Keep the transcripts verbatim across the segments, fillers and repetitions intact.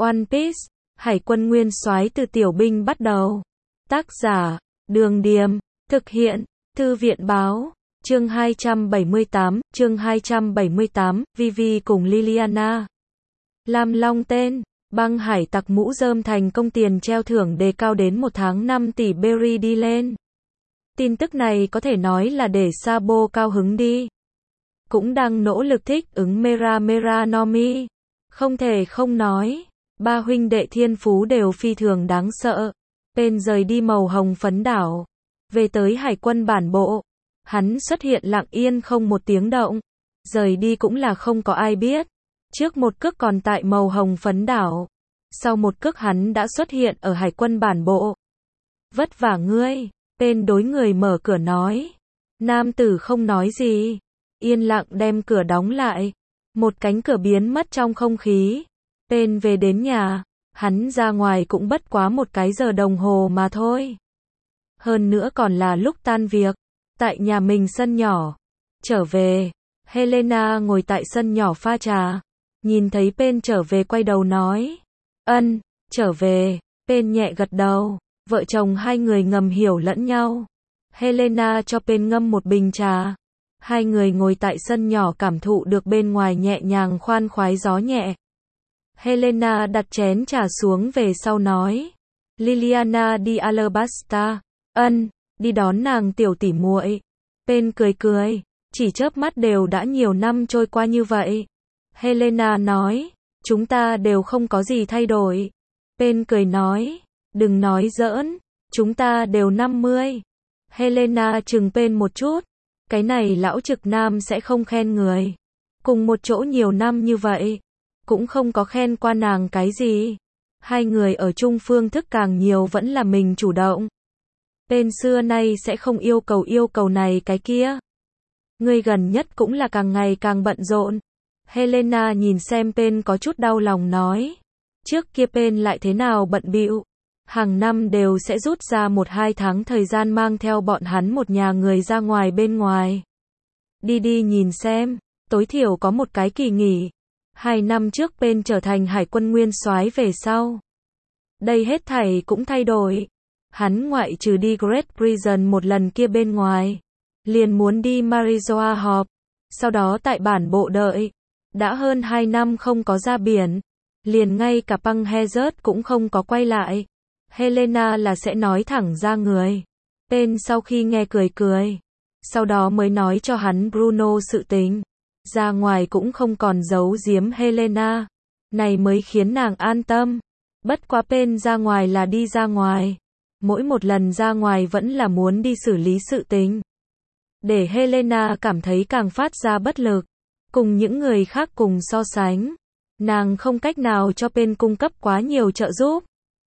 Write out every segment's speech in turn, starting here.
One Piece, Hải quân nguyên soái từ tiểu binh bắt đầu. Tác giả, Đường Điềm, thực hiện, Thư viện báo, chương hai trăm bảy mươi tám, chương hai trăm bảy mươi tám, Vivi cùng Liliana. Lam Long tên, băng hải tặc mũ rơm thành công, tiền treo thưởng đề cao đến một tháng năm tỷ berry đi lên. Tin tức này có thể nói là để Sabo cao hứng đi. Cũng đang nỗ lực thích ứng Mera Mera no Mi. Không thể không nói, ba huynh đệ thiên phú đều phi thường đáng sợ. Pen rời đi màu hồng phấn đảo, về tới hải quân bản bộ. Hắn xuất hiện lặng yên không một tiếng động, rời đi cũng là không có ai biết. Trước một cước còn tại màu hồng phấn đảo, sau một cước hắn đã xuất hiện ở hải quân bản bộ. Vất vả ngươi, Pen đối người mở cửa nói. Nam tử không nói gì, yên lặng đem cửa đóng lại. Một cánh cửa biến mất trong không khí. Pen về đến nhà, hắn ra ngoài cũng bất quá một cái giờ đồng hồ mà thôi. Hơn nữa còn là lúc tan việc, tại nhà mình sân nhỏ. Trở về, Helena ngồi tại sân nhỏ pha trà, nhìn thấy Pen trở về quay đầu nói. Ân, trở về. Pen nhẹ gật đầu, vợ chồng hai người ngầm hiểu lẫn nhau. Helena cho Pen ngâm một bình trà. Hai người ngồi tại sân nhỏ cảm thụ được bên ngoài nhẹ nhàng khoan khoái gió nhẹ. Helena đặt chén trà xuống về sau nói. Liliana đi Alabasta. Ân, đi đón nàng tiểu tỷ muội. Pen cười cười, chỉ chớp mắt đều đã nhiều năm trôi qua như vậy. Helena nói, chúng ta đều không có gì thay đổi. Pen cười nói, đừng nói giỡn, chúng ta đều năm mươi. Helena chừng Pen một chút, cái này lão trực nam sẽ không khen người. Cùng một chỗ nhiều năm như vậy, cũng không có khen qua nàng cái gì. Hai người ở chung phương thức càng nhiều vẫn là mình chủ động. Pen xưa nay sẽ không yêu cầu yêu cầu này cái kia. Người gần nhất cũng là càng ngày càng bận rộn. Helena nhìn xem Pen có chút đau lòng nói. Trước kia Pen lại thế nào bận bịu. Hàng năm đều sẽ rút ra một hai tháng thời gian mang theo bọn hắn một nhà người ra ngoài bên ngoài. Đi đi nhìn xem, tối thiểu có một cái kỳ nghỉ. Hai năm trước Pen trở thành hải quân nguyên soái về sau. Đây hết thảy cũng thay đổi. Hắn ngoại trừ đi Great Prison một lần kia bên ngoài, liền muốn đi Marizoa họp, sau đó tại bản bộ đợi. Đã hơn hai năm không có ra biển, liền ngay cả Păng Hazard cũng không có quay lại. Helena là sẽ nói thẳng ra người. Pen sau khi nghe cười cười, sau đó mới nói cho hắn Bruno sự tình. Ra ngoài cũng không còn giấu giếm Helena, này mới khiến nàng an tâm. Bất quá Pen ra ngoài là đi ra ngoài, mỗi một lần ra ngoài vẫn là muốn đi xử lý sự tình. Để Helena cảm thấy càng phát ra bất lực, cùng những người khác cùng so sánh, nàng không cách nào cho Pen cung cấp quá nhiều trợ giúp.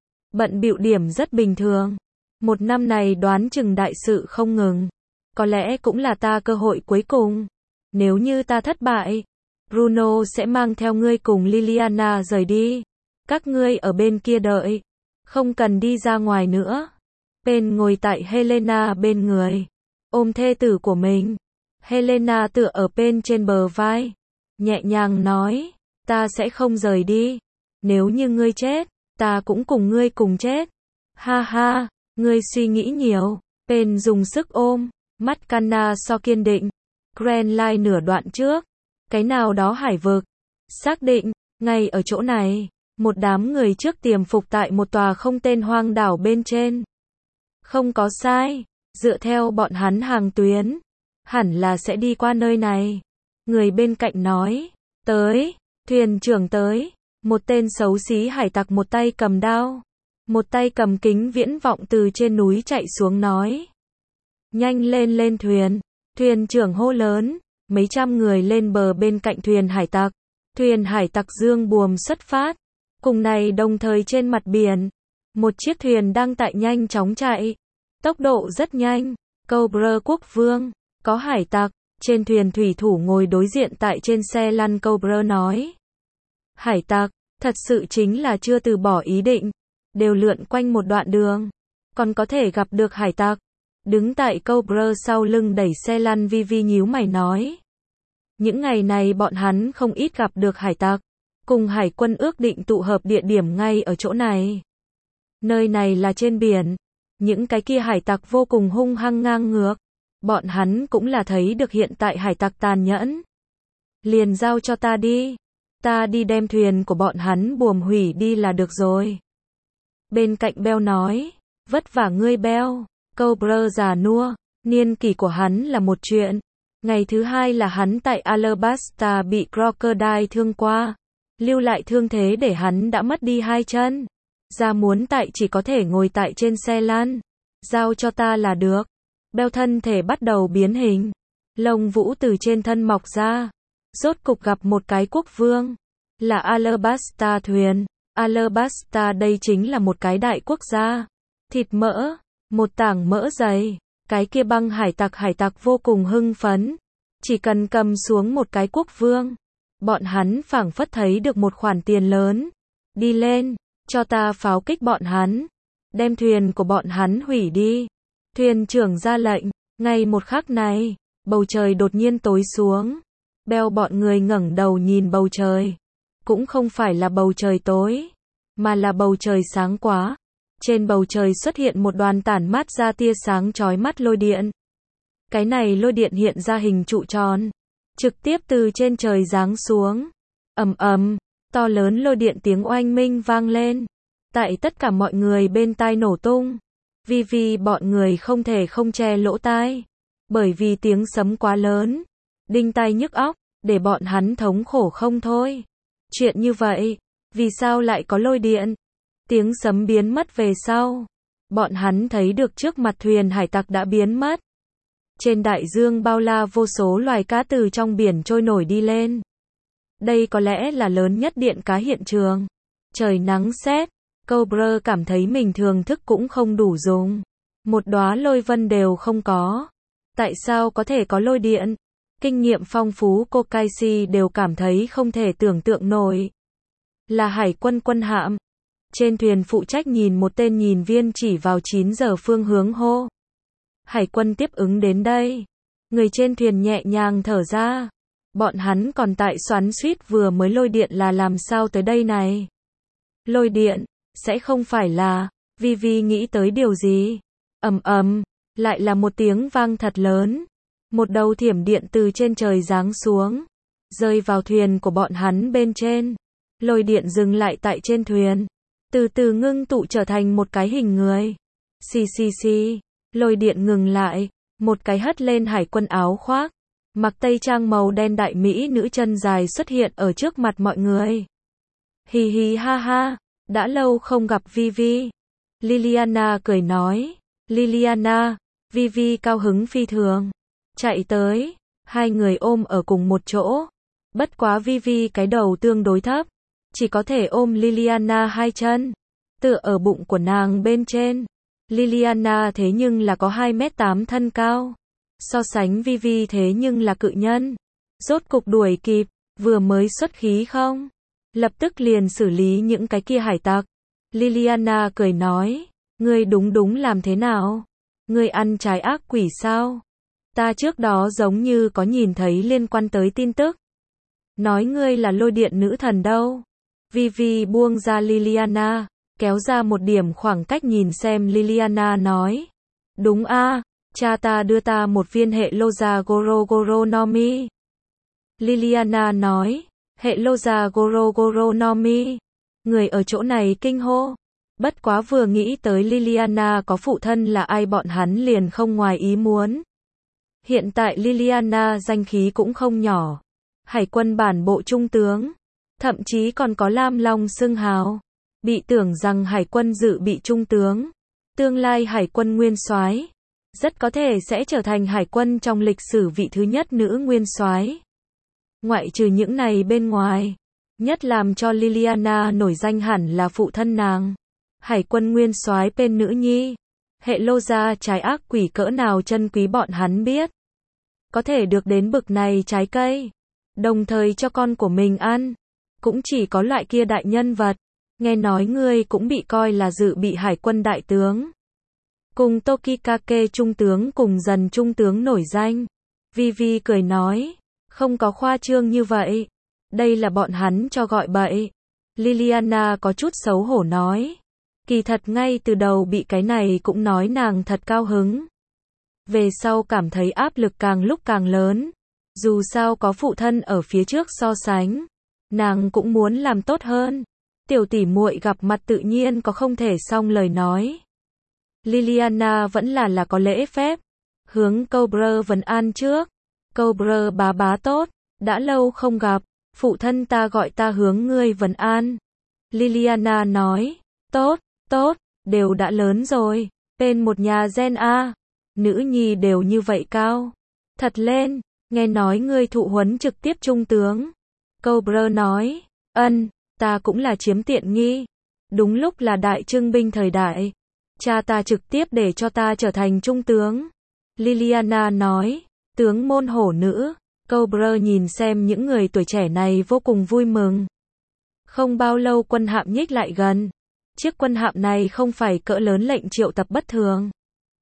Bận bịu điểm rất bình thường. Một năm này đoán chừng đại sự không ngừng. Có lẽ cũng là ta cơ hội cuối cùng. Nếu như ta thất bại, Bruno sẽ mang theo ngươi cùng Liliana rời đi. Các ngươi ở bên kia đợi, không cần đi ra ngoài nữa. Pen ngồi tại Helena bên người, ôm thê tử của mình. Helena tựa ở Pen trên bờ vai, nhẹ nhàng nói, ta sẽ không rời đi. Nếu như ngươi chết, ta cũng cùng ngươi cùng chết. Ha ha, ngươi suy nghĩ nhiều. Pen dùng sức ôm, mắt Kanna so kiên định. Grand Line nửa đoạn trước, cái nào đó hải vực. Xác định, ngay ở chỗ này, một đám người trước tiềm phục tại một tòa không tên hoang đảo bên trên. Không có sai, dựa theo bọn hắn hàng tuyến, hẳn là sẽ đi qua nơi này. Người bên cạnh nói, tới, thuyền trưởng tới. Một tên xấu xí hải tặc một tay cầm đao, một tay cầm kính viễn vọng từ trên núi chạy xuống nói. Nhanh lên lên thuyền. Thuyền trưởng hô lớn, mấy trăm người lên bờ bên cạnh thuyền hải tặc. Thuyền hải tặc dương buồm xuất phát. Cùng này đồng thời trên mặt biển, một chiếc thuyền đang tại nhanh chóng chạy. Tốc độ rất nhanh. Cobra quốc vương, có hải tặc. Trên thuyền thủy thủ ngồi đối diện tại trên xe lăn Cobra nói. Hải tặc, thật sự chính là chưa từ bỏ ý định. Đều lượn quanh một đoạn đường, còn có thể gặp được hải tặc. Đứng tại Cobra sau lưng đẩy xe lăn Vivi nhíu mày nói. Những ngày này bọn hắn không ít gặp được hải tặc. cùng hải quân ước định tụ hợp địa điểm ngay ở chỗ này. Nơi này là trên biển, những cái kia hải tặc vô cùng hung hăng ngang ngược, bọn hắn cũng là thấy được hiện tại hải tặc tàn nhẫn. Liền giao cho ta đi, ta đi đem thuyền của bọn hắn buồm hủy đi là được rồi. Bên cạnh Bell nói, vất vả ngươi Bell, Cobra già nua, niên kỷ của hắn là một chuyện. Ngày thứ hai là hắn tại Alabasta bị Crocodile thương qua, lưu lại thương thế để hắn đã mất đi hai chân. Ra muốn tại chỉ có thể ngồi tại trên xe lăn. Giao cho ta là được. Bell thân thể bắt đầu biến hình. Lông vũ từ trên thân mọc ra. Rốt cục gặp một cái quốc vương. Là Alabasta thuyền. Alabasta đây chính là một cái đại quốc gia. Thịt mỡ. Một tảng mỡ dày. Cái kia băng hải tặc hải tặc vô cùng hưng phấn. Chỉ cần cầm xuống một cái quốc vương. Bọn hắn phảng phất thấy được một khoản tiền lớn. Đi lên. Cho ta pháo kích bọn hắn. Đem thuyền của bọn hắn hủy đi. Thuyền trưởng ra lệnh. Ngay một khắc này, bầu trời đột nhiên tối xuống. Bell bọn người ngẩng đầu nhìn bầu trời. Cũng không phải là bầu trời tối, mà là bầu trời sáng quá. Trên bầu trời xuất hiện một đoàn tản mát ra tia sáng chói mắt lôi điện. Cái này lôi điện hiện ra hình trụ tròn, trực tiếp từ trên trời giáng xuống. Ầm ầm, to lớn lôi điện tiếng oanh minh vang lên. Tại tất cả mọi người bên tai nổ tung. Vì vì bọn người không thể không che lỗ tai. Bởi vì tiếng sấm quá lớn. Đinh tai nhức óc, để bọn hắn thống khổ không thôi. Chuyện như vậy, vì sao lại có lôi điện? Tiếng sấm biến mất về sau. Bọn hắn thấy được trước mặt thuyền hải tặc đã biến mất. Trên đại dương bao la vô số loài cá từ trong biển trôi nổi đi lên. Đây có lẽ là lớn nhất điện cá hiện trường. Trời nắng sét, Cobra cảm thấy mình thường thức cũng không đủ dùng. Một đóa lôi vân đều không có. Tại sao có thể có lôi điện? Kinh nghiệm phong phú Kokaishi đều cảm thấy không thể tưởng tượng nổi. Là hải quân quân hạm. Trên thuyền phụ trách nhìn một tên nhìn viên chỉ vào chín giờ phương hướng hô. Hải quân tiếp ứng đến đây. Người trên thuyền nhẹ nhàng thở ra. Bọn hắn còn tại xoắn xuýt vừa mới lôi điện là làm sao tới đây này. Lôi điện, sẽ không phải là, Vivi nghĩ tới điều gì. Ầm ầm, lại là một tiếng vang thật lớn. Một đầu thiểm điện từ trên trời giáng xuống, rơi vào thuyền của bọn hắn bên trên. Lôi điện dừng lại tại trên thuyền, từ từ ngưng tụ trở thành một cái hình người. Xì xì xì, lôi điện ngừng lại, một cái hất lên hải quân áo khoác, mặc tây trang màu đen đại mỹ nữ chân dài xuất hiện ở trước mặt mọi người. Hì hì ha ha, đã lâu không gặp Vivi. Liliana cười nói. Liliana, Vivi cao hứng phi thường. Chạy tới, hai người ôm ở cùng một chỗ. Bất quá Vivi cái đầu tương đối thấp, chỉ có thể ôm Liliana hai chân, tựa ở bụng của nàng bên trên. Liliana thế nhưng là có hai mét tám thân cao. So sánh Vivi thế nhưng là cự nhân. Rốt cục đuổi kịp, vừa mới xuất khí không? Lập tức liền xử lý những cái kia hải tặc. Liliana cười nói, ngươi đúng đúng làm thế nào? Ngươi ăn trái ác quỷ sao? Ta trước đó giống như có nhìn thấy liên quan tới tin tức. Nói ngươi là lôi điện nữ thần đâu. Vivi buông ra Liliana, kéo ra một điểm khoảng cách nhìn xem Liliana nói. Đúng a, cha ta đưa ta một viên hệ Loza Goro Goro no Mi. Liliana nói, hệ Loza Goro Goro no Mi. Người ở chỗ này kinh hô. Bất quá vừa nghĩ tới Liliana có phụ thân là ai bọn hắn liền không ngoài ý muốn. Hiện tại Liliana danh khí cũng không nhỏ. Hải quân bản bộ trung tướng. Thậm chí còn có Lam Long xưng hào. Bị tưởng rằng hải quân dự bị trung tướng. Tương lai hải quân nguyên soái. Rất có thể sẽ trở thành hải quân trong lịch sử vị thứ nhất nữ nguyên soái. Ngoại trừ những này bên ngoài. Nhất làm cho Liliana nổi danh hẳn là phụ thân nàng. Hải quân nguyên soái bên nữ nhi. Hệ Loza trái ác quỷ cỡ nào chân quý bọn hắn biết. Có thể được đến bực này trái cây. Đồng thời cho con của mình ăn. Cũng chỉ có loại kia đại nhân vật. Nghe nói ngươi cũng bị coi là dự bị hải quân đại tướng. Cùng Tokikake trung tướng cùng dần trung tướng nổi danh. Vivi cười nói. Không có khoa trương như vậy. Đây là bọn hắn cho gọi bậy. Liliana có chút xấu hổ nói. Kỳ thật ngay từ đầu bị cái này cũng nói nàng thật cao hứng. Về sau cảm thấy áp lực càng lúc càng lớn. Dù sao có phụ thân ở phía trước so sánh. Nàng cũng muốn làm tốt hơn. Tiểu tỷ muội gặp mặt tự nhiên có không thể xong lời nói. Liliana vẫn là là có lễ phép. Hướng Cobra vấn an trước. Cobra bá bá tốt. Đã lâu không gặp. Phụ thân ta gọi ta hướng ngươi vấn an. Liliana nói. Tốt, tốt, đều đã lớn rồi. Bên một nhà gen A. Nữ nhi đều như vậy cao. Thật lên, nghe nói ngươi thụ huấn trực tiếp trung tướng. Cobra nói. Ân, ta cũng là chiếm tiện nghi. Đúng lúc là đại trưng binh thời đại. Cha ta trực tiếp để cho ta trở thành trung tướng. Liliana nói. Tướng môn hổ nữ. Cobra nhìn xem những người tuổi trẻ này vô cùng vui mừng. Không bao lâu quân hạm nhích lại gần. Chiếc quân hạm này không phải cỡ lớn lệnh triệu tập bất thường.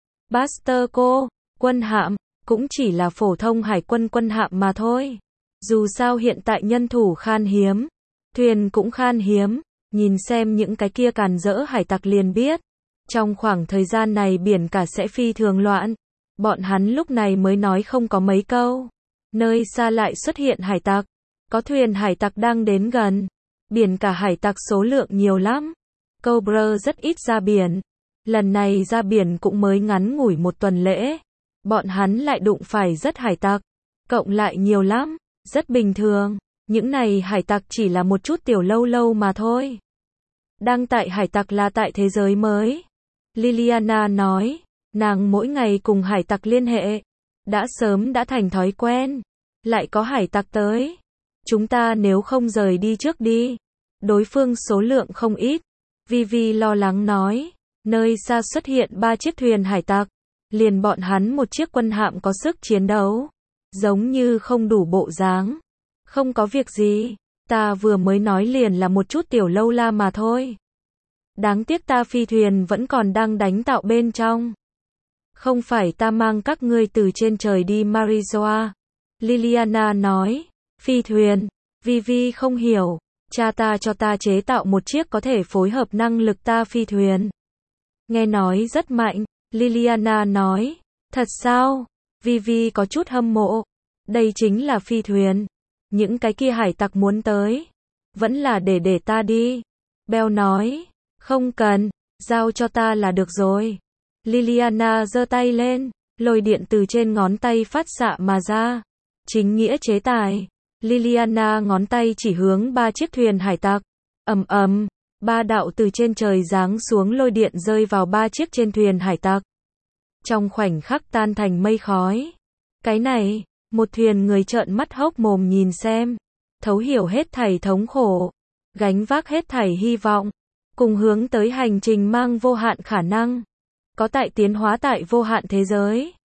Buster cô, quân hạm, cũng chỉ là phổ thông hải quân quân hạm mà thôi. Dù sao hiện tại nhân thủ khan hiếm, thuyền cũng khan hiếm, nhìn xem những cái kia càn rỡ hải tặc liền biết. Trong khoảng thời gian này biển cả sẽ phi thường loạn. Bọn hắn lúc này mới nói không có mấy câu. Nơi xa lại xuất hiện hải tặc. Có thuyền hải tặc đang đến gần. Biển cả hải tặc số lượng nhiều lắm. Cobra rất ít ra biển. Lần này ra biển cũng mới ngắn ngủi một tuần lễ. Bọn hắn lại đụng phải rất hải tặc. Cộng lại nhiều lắm. Rất bình thường. Những này hải tặc chỉ là một chút tiểu lâu lâu mà thôi. Đang tại hải tặc là tại thế giới mới. Liliana nói. Nàng mỗi ngày cùng hải tặc liên hệ. Đã sớm đã thành thói quen. Lại có hải tặc tới. Chúng ta nếu không rời đi trước đi. Đối phương số lượng không ít. Vivi lo lắng nói. Nơi xa xuất hiện ba chiếc thuyền hải tặc. Liền bọn hắn một chiếc quân hạm có sức chiến đấu. Giống như không đủ bộ dáng. Không có việc gì. Ta vừa mới nói liền là một chút tiểu lâu la mà thôi. Đáng tiếc ta phi thuyền vẫn còn đang đánh tạo bên trong. Không phải ta mang các ngươi từ trên trời đi Marizoa. Liliana nói. Phi thuyền. Vivi không hiểu. Cha ta cho ta chế tạo một chiếc có thể phối hợp năng lực ta phi thuyền. Nghe nói rất mạnh. Liliana nói. Thật sao? Vivi có chút hâm mộ. Đây chính là phi thuyền. Những cái kia hải tặc muốn tới. Vẫn là để để ta đi. Bell nói. Không cần. Giao cho ta là được rồi. Liliana giơ tay lên. Lôi điện từ trên ngón tay phát xạ mà ra. Chính nghĩa chế tài. Liliana ngón tay chỉ hướng ba chiếc thuyền hải tặc. Ầm ầm, ba đạo từ trên trời giáng xuống lôi điện rơi vào ba chiếc trên thuyền hải tặc. Trong khoảnh khắc tan thành mây khói. Cái này, một thuyền người trợn mắt hốc mồm nhìn xem. Thấu hiểu hết thảy thống khổ. Gánh vác hết thảy hy vọng. Cùng hướng tới hành trình mang vô hạn khả năng. Có tại tiến hóa tại vô hạn thế giới.